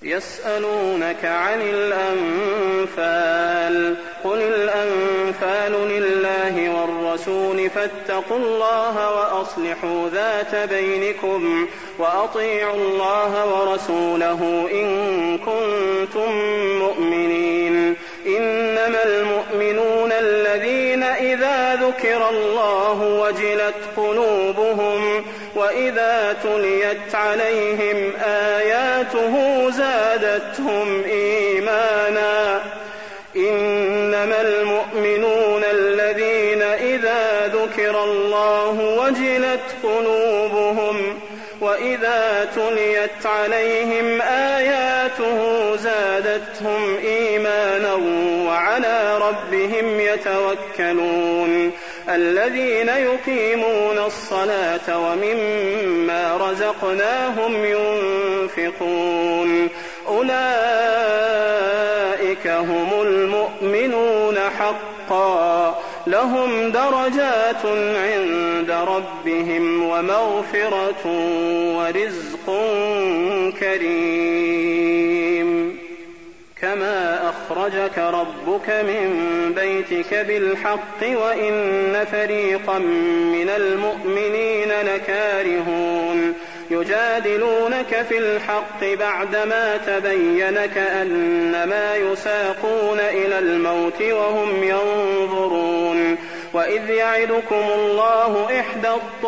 يسألونك عن الأنفال قل الأنفال لله والرسول فاتقوا الله وأصلحوا ذات بينكم وأطيعوا الله ورسوله إن كنتم مؤمنين. إنما المؤمنون الذين إذا ذكر الله وجلت قلوبهم وإذا تليت عليهم آياته زادتهم إيمانا. إنما المؤمنون الذين إذا ذكر الله وجلت قلوبهم وإذا تليت عليهم آياته زادتهم إيمانا وعلى ربهم يتوكلون. الذين يقيمون الصلاة ومما رزقناهم ينفقون أولئك هم المؤمنون حقا لهم درجات عند ربهم ومغفرة ورزق كريم. كما أخرجك ربك من بيتك بالحق وإن فريقا من المؤمنين لكارهون يجادلونك في الحق بعدما تبين كأنما يساقون إلى الموت وهم ينظرون. وإذ يعدكم الله إحدى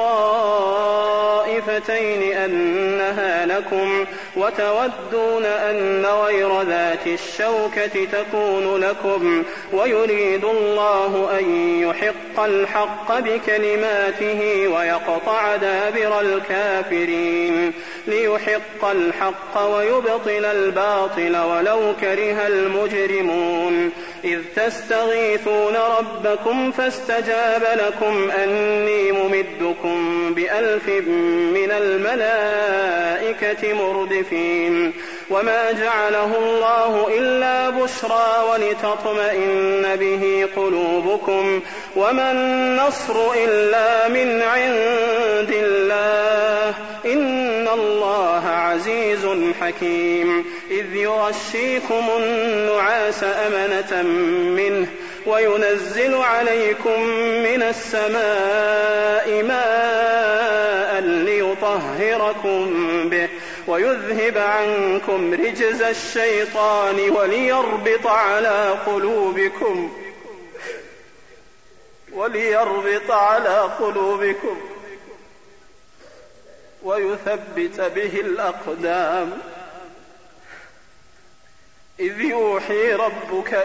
الطائفتين أنها لكم وتودون أن غير ذات الشوكة تكون لكم ويريد الله أن يحق الحق بكلماته ويقطع دابر الكافرين ليحق الحق ويبطل الباطل ولو كره المجرمون. إذ تستغيثون ربكم فاستجاب لكم أني ممدكم ب1000 من الملائكة مردفين. وما جعله الله إلا بشرى ولتطمئن به قلوبكم وما النصر إلا من عند الله إن الله عزيز حكيم. إذ يغشيكم النعاس أمنة منه وينزل عليكم من السماء ماء ليطهركم به ويذهب عنكم رجز الشيطان وليربط على قلوبكم ويثبت به الأقدام. إذ يوحي ربك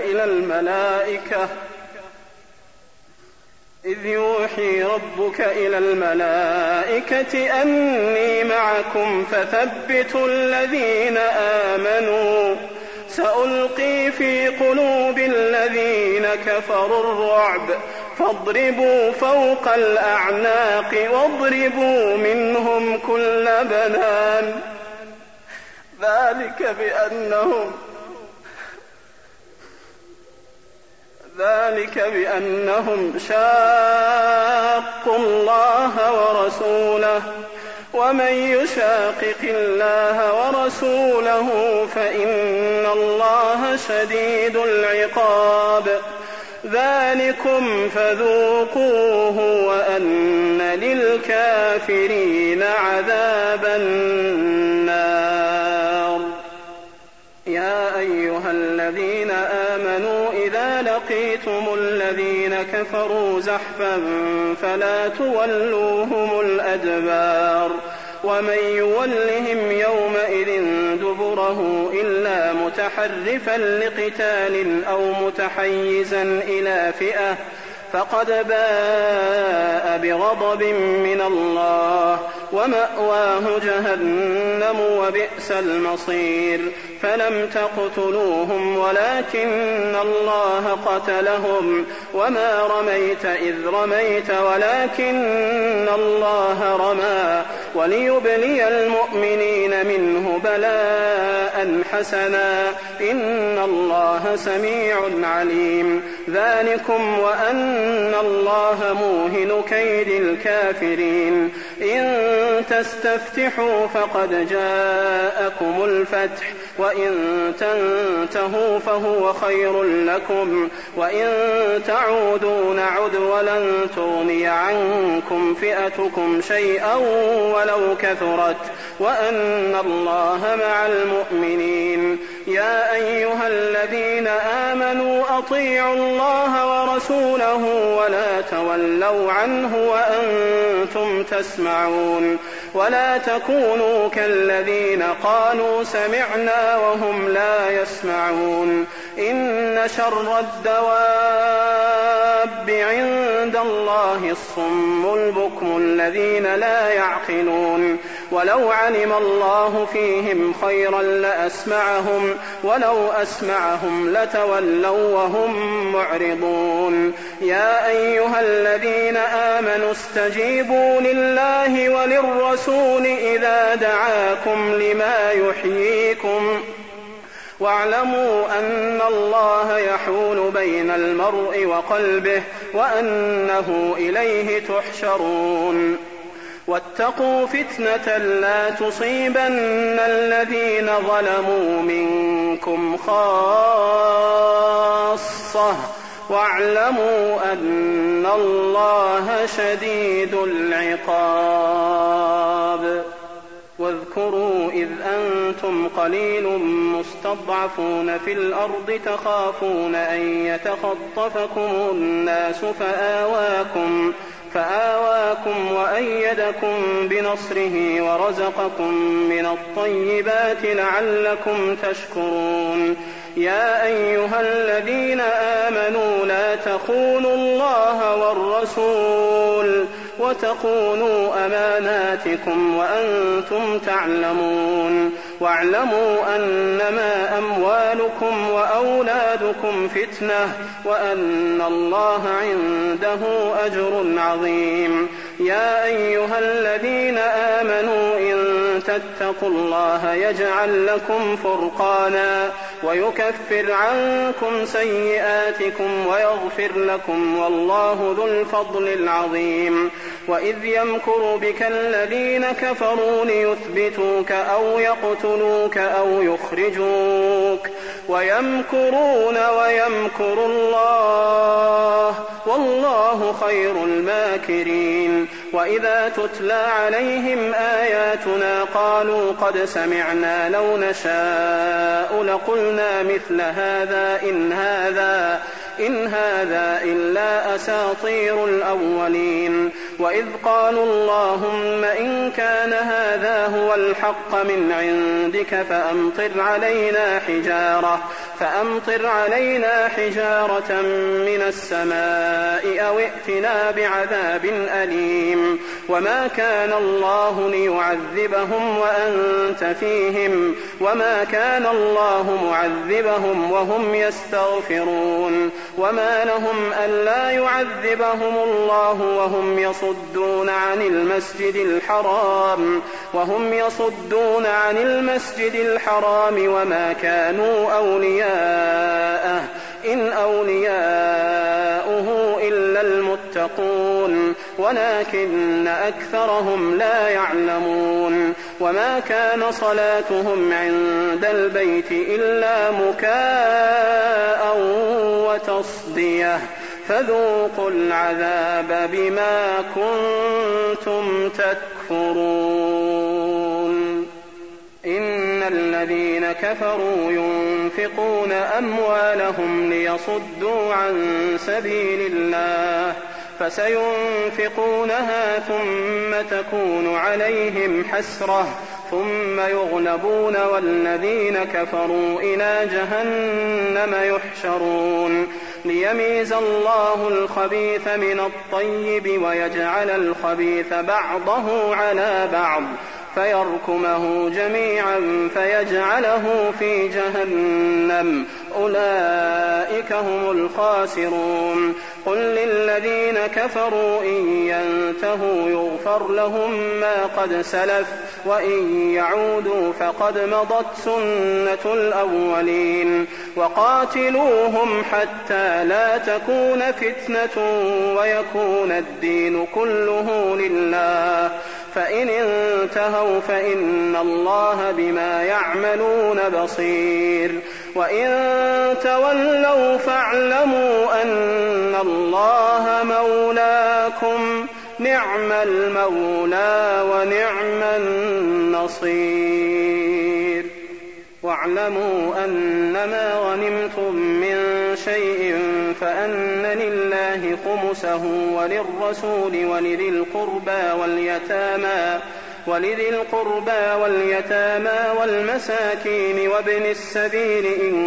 إلى الملائكة أني معكم فثبتوا الذين آمنوا سألقي في قلوب الذين كفروا الرعب فاضربوا فوق الأعناق واضربوا منهم كل بنان. ذلك بأنهم شاقوا الله ورسوله ومن يشاقق الله ورسوله فإن الله شديد العقاب. ذلكم فذوقوه وأن للكافرين عذاب النار. يا أيها الذين آمنوا إذا لقيتم الذين كفروا زحفا فلا تولوهم الأدبار ومن يولهم يومئذ دبره إلا متحرفا لقتال أو متحيزا إلى فئة فقد باء بغضب من الله ومأواه جهنم وبئس المصير. فلم تقتلوهم ولكن الله قتلهم وما رميت إذ رميت ولكن الله رمى وليبلي المؤمنين منه بلاء حسنا إن الله سميع عليم. ذلكم وأن الله موهن كيد الكافرين. إن تستفتحوا فقد جاءكم الفتح وإن تنتهوا فهو خير لكم، وإن تعودوا نعد ولن تغني عنكم فئتكم شيئا ولو كثرت، وأن الله مع المؤمنين. يا أيها الذين آمنوا أطيعوا الله ورسوله ولا تولوا عنه وأنتم تسمعون، ولا تكونوا كالذين قالوا سمعنا وهم لا يسمعون. إن شر الدواب عند الله الصم البكم الذين لا يعقلون. ولو علم الله فيهم خيرا لأسمعهم، ولو أسمعهم لتولوا وهم معرضون. يا أيها الذين آمنوا استجيبوا لله وللرسول إذا دعاكم لما يحييكم، واعلموا أن الله يحول بين المرء وقلبه وأنه إليه تحشرون. واتقوا فتنة لا تصيبن الذين ظلموا منكم خاصة، واعلموا أن الله شديد العقاب. واذكروا إذ أنتم قليل مستضعفون في الأرض تخافون أن يتخطفكم الناس فآواكم وأيدكم بنصره ورزقكم من الطيبات لعلكم تشكرون. يا أيها الذين آمنوا لا تخونوا الله والرسول وتخونوا أماناتكم وأنتم تعلمون. واعلموا أنما أموالكم وأولادكم فتنة وأن الله عنده أجر عظيم. يا أيها الذين آمنوا إن تتقوا الله يجعل لكم فرقانا ويكفر عنكم سيئاتكم ويغفر لكم، والله ذو الفضل العظيم. وإذ يمكر بك الذين كفروا ليثبتوك أو يقتلوك أو يخرجوك، ويمكرون ويمكر الله والله خير الماكرين. وإذا تتلى عليهم آياتنا قالوا قد سمعنا لو نشاء لقلنا مثل هذا إن هذا إلا أساطير الأولين. وإذ قالوا اللهم إن كان هذا هو الحق من عندك فأمطر علينا حجارة من السماء أو ائتنا بعذاب أليم. وما كان الله ليعذبهم وأنت فيهم، وما كان الله معذبهم وهم يستغفرون. وما لهم ألا يعذبهم الله وهم يصدون عن المسجد الحرام وما كانوا أولياءه إن أولياؤه إلا المتقون ولكن أكثرهم لا يعلمون. وما كان صلاتهم عند البيت إلا مكاء وتصدية فذوقوا العذاب بما كنتم تكفرون. إن الذين كفروا ينفقون أموالهم ليصدوا عن سبيل الله فسينفقونها ثم تكون عليهم حسرة ثم يغلبون والذين كفروا إلى جهنم يحشرون. ليميز الله الخبيث من الطيب ويجعل الخبيث بعضه على بعض فيركمه جميعا فيجعله في جهنم أولئك هم الخاسرون. قل للذين كفروا إن ينتهوا يغفر لهم ما قد سلف وإن يعودوا فقد مضت سنة الأولين. وقاتلوهم حتى لا تكون فتنة ويكون الدين كله لله فإن انتهوا فإن الله بما يعملون بصير وإن تولوا فاعلموا أن الله مولاكم نعم المولى ونعم النصير واعلموا أنما غنمتم من شيء فأن لله خمسه وللرسول ولذي القربى واليتامى والمساكين وابن السبيل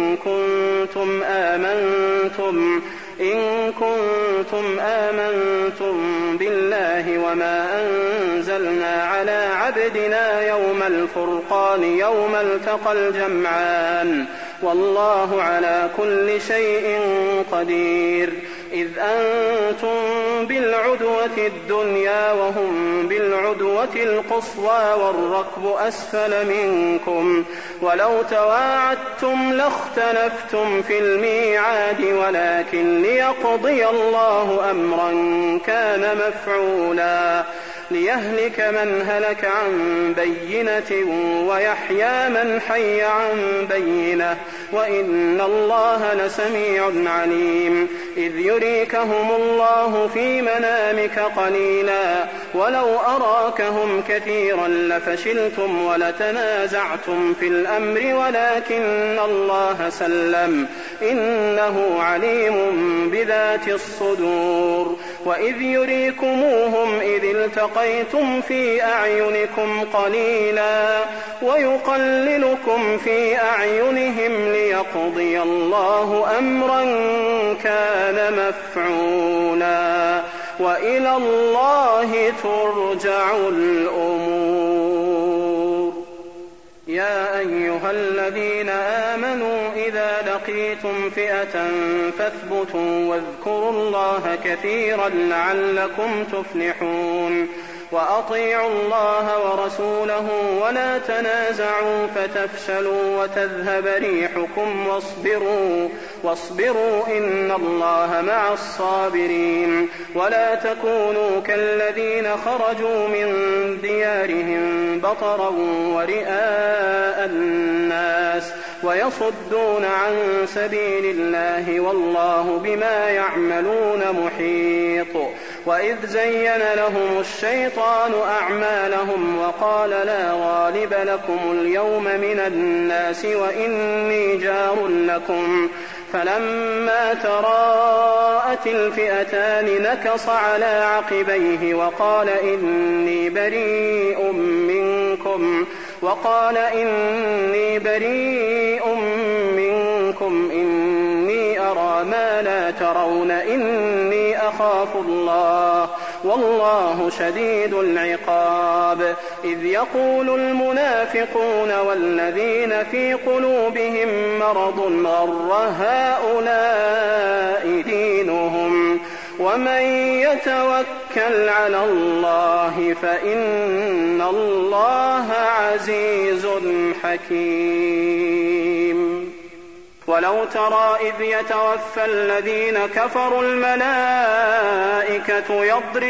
إن كنتم آمنتم بالله وما أنزلنا على عبدنا يوم الفرقان يوم التقى الجمعان والله على كل شيء قدير إذ أنتم بالعدوة الدنيا وهم بالعدوة القصوى والركب أسفل منكم ولو تواعدتم لاختلفتم في الميعاد ولكن ليقضي الله أمرا كان مفعولا ليهلك من هلك عن بينة ويحيى من حي عن بينة وإن الله لسميع عليم إذ يريكهم الله في منامك قليلا ولو أراكهم كثيرا لفشلتم ولتنازعتم في الأمر ولكن الله سلم إنه عليم بذات الصدور وإذ يريكموهم إذ التقيتم في أعينكم قليلا ويقللكم في أعينهم ليقضي الله أمرا كان مفعولا وإلى الله ترجع الأمور يا أيها الذين آمنوا إذا لقيتم فئة فاثبتوا واذكروا الله كثيرا لعلكم تفلحون وأطيعوا الله ورسوله ولا تنازعوا فتفشلوا وتذهب ريحكم واصبروا إن الله مع الصابرين ولا تكونوا كالذين خرجوا من ديارهم بطرا ورئاء الناس ويصدون عن سبيل الله والله بما يعملون محيط وإذ زين لهم الشيطان أعمالهم وقال لا غالب لكم اليوم من الناس وإني جار لكم فلما تراءت الفئتان نكص على عقبيه وقال إني بريء منكم إني أرى ما لا ترون إني أخاف الله والله شديد العقاب إذ يقول المنافقون والذين في قلوبهم مرض غر هؤلاء دينهم ومن يتوكل على الله فإن الله عزيز حكيم ولو ترى إذ يتوفى الذين كفروا الملائكة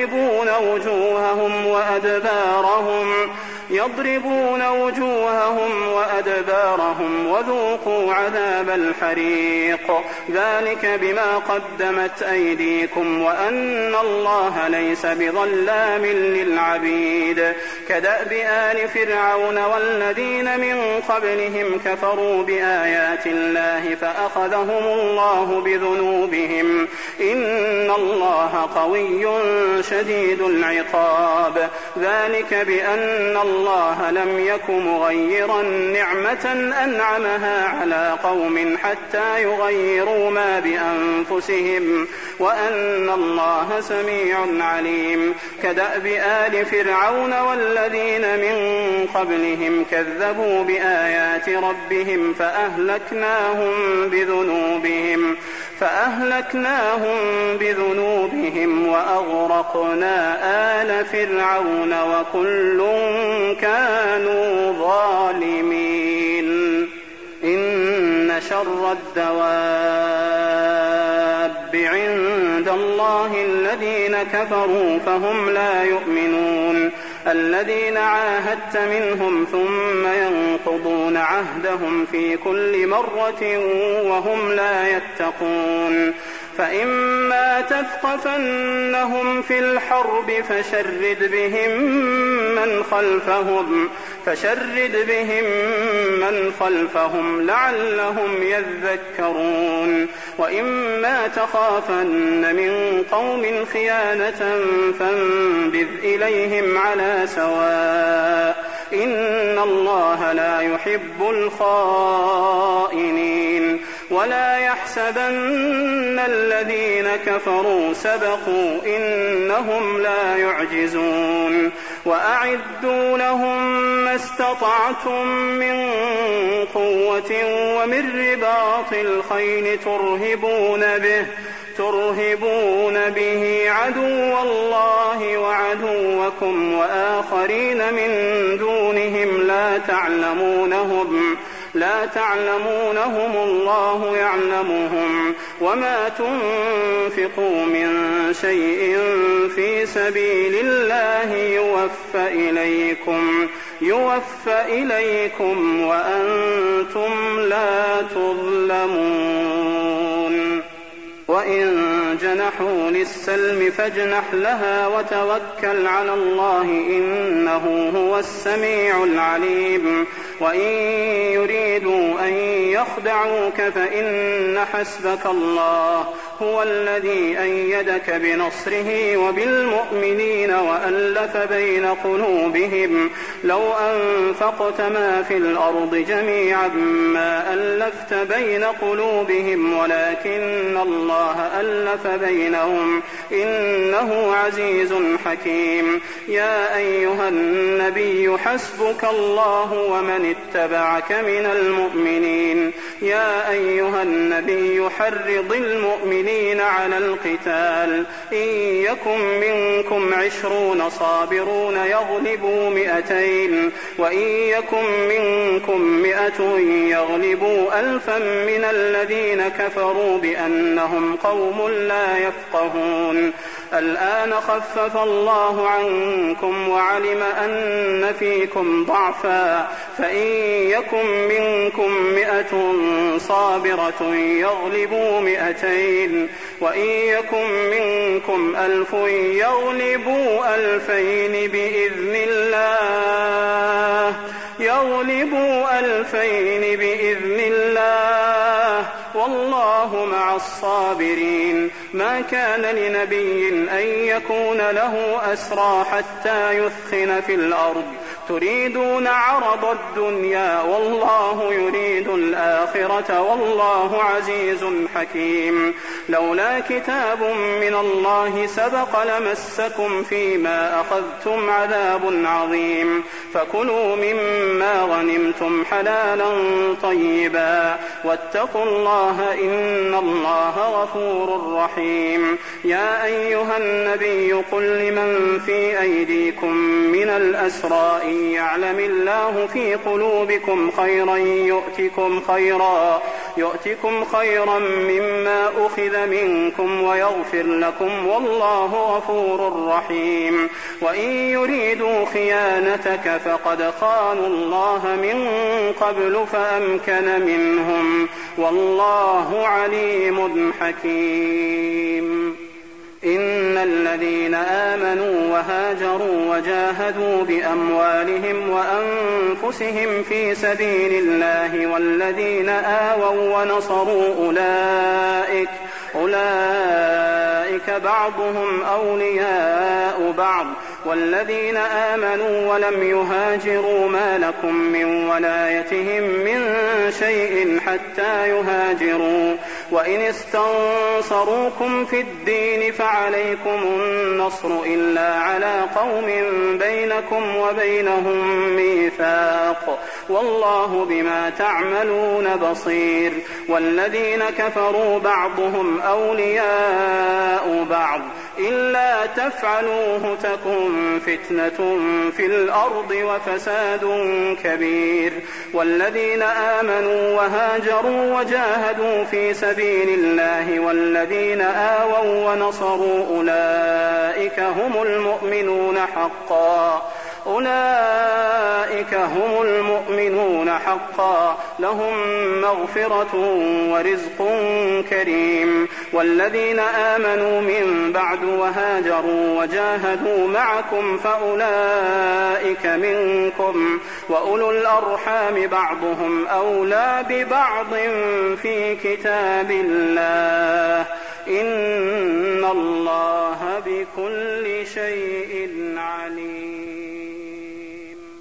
يضربون وجوههم وأدبارهم وذوقوا عذاب الحريق ذلك بما قدمت أيديكم وأن الله ليس بظلام للعبيد كدأب آل فرعون والذين من قبلهم كفروا بآيات الله فأخذهم الله بذنوبهم إن الله قوي شديد العقاب ذلك بأن الله لم يك مغيرا نعمة أنعمها على قوم حتى يغيروا ما بأنفسهم وأن الله سميع عليم كدأب آل فرعون والذين من قبلهم كذبوا بآيات ربهم فأهلكناهم بذنوبهم وأغرقنا آل فرعون وكل كانوا ظالمين إن شر الدواب عند الله الذين كفروا فهم لا يؤمنون الذين عاهدت منهم ثم ينقضون عهدهم في كل مرة وهم لا يتقون فإما تثقفنهم في الحرب فشرد بهم من خلفهم لعلهم يذكرون وإما تخافن من قوم خيانة فانبذ إليهم على سواء إن الله لا يحب الخائنين ولا يحسبن الذين كفروا سبقوا إنهم لا يعجزون وأعدوا لهم ما استطعتم من قوة ومن رباط الخيل ترهبون به عدو الله وعدوكم وآخرين من دونهم لا تعلمونهم الله يعلمهم وما تنفقوا من شيء في سبيل الله يوفى إليكم وأنتم لا تظلمون وإن جنحوا للسلم فاجنح لها وتوكل على الله إنه هو السميع العليم وإن يريدوا أن يخدعوك فإن حسبك الله هو الذي أيدك بنصره وبالمؤمنين وألف بين قلوبهم لو أنفقت ما في الأرض جميعا ما ألفت بين قلوبهم ولكن الله ألف بينهم إنه عزيز حكيم يا أيها النبي حسبك الله ومن اتبعك من المؤمنين يا أيها النبي حرض المؤمنين على القتال إن يكن منكم 20 صابرون يغلبوا 200 وإن يكن منكم 100 يغلبوا 1000 من الذين كفروا بأنهم قوم لا يفقهون الآن خفف الله عنكم وعلم أن فيكم ضعفا فإن يكن منكم 100 صابرة يغلبوا 200 وإن يكن منكم 1000 يغلبوا 2000 بإذن الله والله مع الصابرين ما كان لنبي أن يكون له أسرى حتى يثخن في الأرض تريدون عرض الدنيا والله يريد الآخرة والله عزيز حكيم لولا كتاب من الله سبق لمسكم فيما أخذتم عذاب عظيم فكلوا مما غنمتم حلالا طيبا واتقوا الله إن الله غفور رحيم يا أيها النبي قل لمن في أيديكم من الأسرى إن يعلم الله في قلوبكم خيرا يؤتكم خيرا مما أخذ منكم ويغفر لكم والله غفور رحيم وإن يريدوا خيانتك فقد خانوا الله من قبل فأمكن منهم والله عليم حكيم إن الذين آمنوا وهاجروا وجاهدوا بأموالهم وأنفسهم في سبيل الله والذين آووا ونصروا أولئك بعضهم أولياء بعض والذين آمنوا ولم يهاجروا ما لكم من ولايتهم من شيء حتى يهاجروا وإن استنصروكم في الدين فعليكم النصر إلا على قوم بينكم وبينهم ميثاق والله بما تعملون بصير والذين كفروا بعضهم أولياء بعض إلا تفعلوه تكن فتنة في الأرض وفساد كبير والذين آمنوا وهاجروا وجاهدوا في سبيل الله والذين آووا ونصروا أولئك هم المؤمنون حقا أولئك هم المؤمنون حقا لهم مغفرة ورزق كريم. والذين آمنوا من بعد وهاجروا وجاهدوا معكم فأولئك منكم وأولو الأرحام بعضهم أولى ببعض في كتاب الله إن الله بكل شيء